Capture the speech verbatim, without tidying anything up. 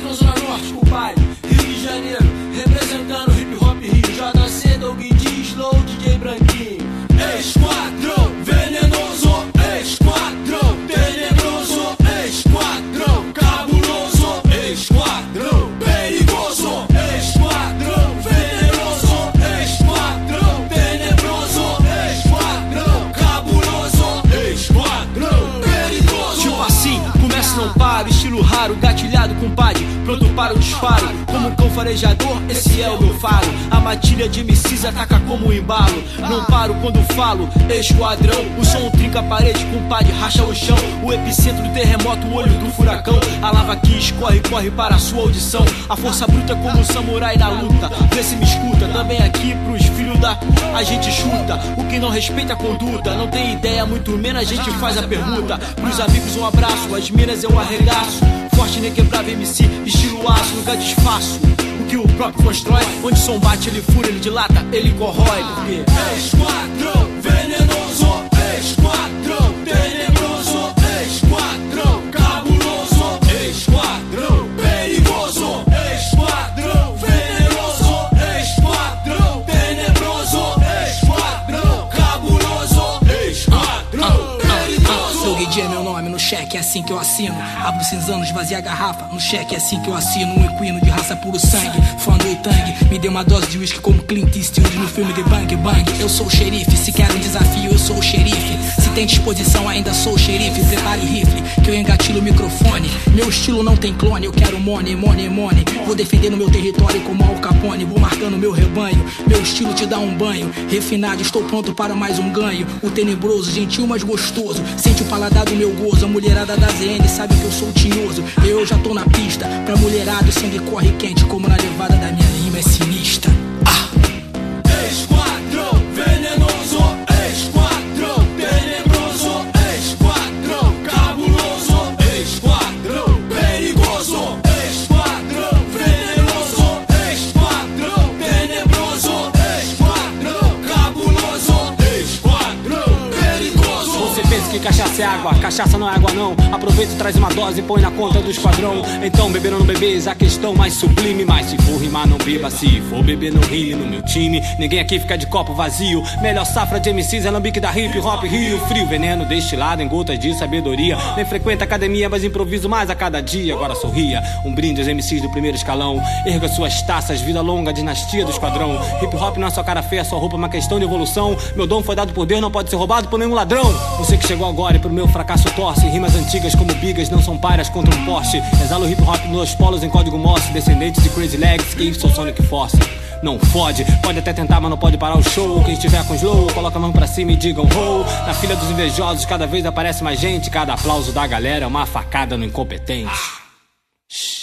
Esquadrão Zona Norte, o pai, Rio de Janeiro, representando hip hop Rio. J C, Doug D, Slow, D J Branquinho. Esquadrão venenoso, esquadrão tenebroso, esquadrão cabuloso, esquadrão perigoso, esquadrão venenoso, esquadrão tenebroso, esquadrão cabuloso, esquadrão perigoso. Tipo assim, começa e não para, estilo raro, gatilhado com padre, pronto para o disparo. Como cão farejador, esse é o meu faro. A matilha de M Cs ataca como um embalo. Não paro quando falo, esquadrão. O som trinca a parede, compadre, racha o chão. O epicentro do terremoto, o olho do furacão. A lava que escorre, corre para a sua audição. A força bruta como um samurai na luta. Vê se me escuta, também aqui pros filhos da... A gente chuta, o que não respeita a conduta. Não tem ideia, muito menos a gente faz a pergunta. Pros amigos um abraço, as minas eu arregaço. Forte, inquebrável M C, estilo aço, nunca desfaço o que o próprio constrói. Onde som bate, ele fura, ele dilata, ele corrói. Porque esquadrão venenoso, esquadrão tenebroso, esquadrão cabuloso, esquadrão perigoso, esquadrão venenoso, esquadrão tenebroso, esquadrão cabuloso, esquadrão perigoso. Doug D é meu nome, no cheque é assim que eu assino. Abro cinzano, esvazia a garrafa, no cheque é assim que eu assino. Um equino de raça puro sangue, fã do Itang. Me deu uma dose de whisky como Clint Eastwood no filme de Bang Bang. Eu sou o xerife, se quer um desafio eu sou o xerife. Se tem disposição ainda sou o xerife. Prepare rifle, que eu engatilho o microfone. Meu estilo não tem clone, eu quero money, money, money. Vou defender no meu território como Al Capone. Vou marcando meu rebanho, meu estilo te dá um banho. Refinado, estou pronto para mais um ganho. O tenebroso, gentil mas gostoso. Sente o paladar do meu gozo. A mulherada da Z N sabe que eu sou tinhoso. Eu já tô na pista, pra mulherada o sangue corre quente. Como na levada da minha rima é sinistra. Ah! Esquadrão venenoso, esquadrão tenebroso, esquadrão cabuloso, esquadrão perigoso, esquadrão venenoso, esquadrão tenebroso, esquadrão cabuloso, esquadrão perigoso. Você pensa que cachaça é água, cachaça não é água não. Aproveita e traz uma dose e põe na conta do esquadrão. Então beber ou não beber, a questão mais sublime. Mas se for rimar não beba, se for beber não rime. No meu time, ninguém aqui fica de copo vazio. Melhor safra de M Cs é lambique da hip hop Rio. Frio, veneno destilado em gotas de sabedoria. Nem frequenta academia, mas improviso mais a cada dia. Agora sorria, um brinde aos M Cs do primeiro escalão. Erga suas taças, vida longa, dinastia do esquadrão. Hip hop não é só cara feia, só roupa, uma questão de evolução. Meu dom foi dado por Deus, não pode ser roubado por nenhum ladrão. Você que chegou agora e pro meu fracasso torce. Rimas antigas como bigas não são párias contra um Porsche. Exalo hip hop nos polos em código Morse. Descendentes de Crazy Legs, que sou Sonic Force. Não fode, pode até tentar, mas não pode parar o show. Quem estiver com slow, coloca a mão pra cima e digam ho. Na fila dos invejosos cada vez aparece mais gente. Cada aplauso da galera é uma facada no incompetente.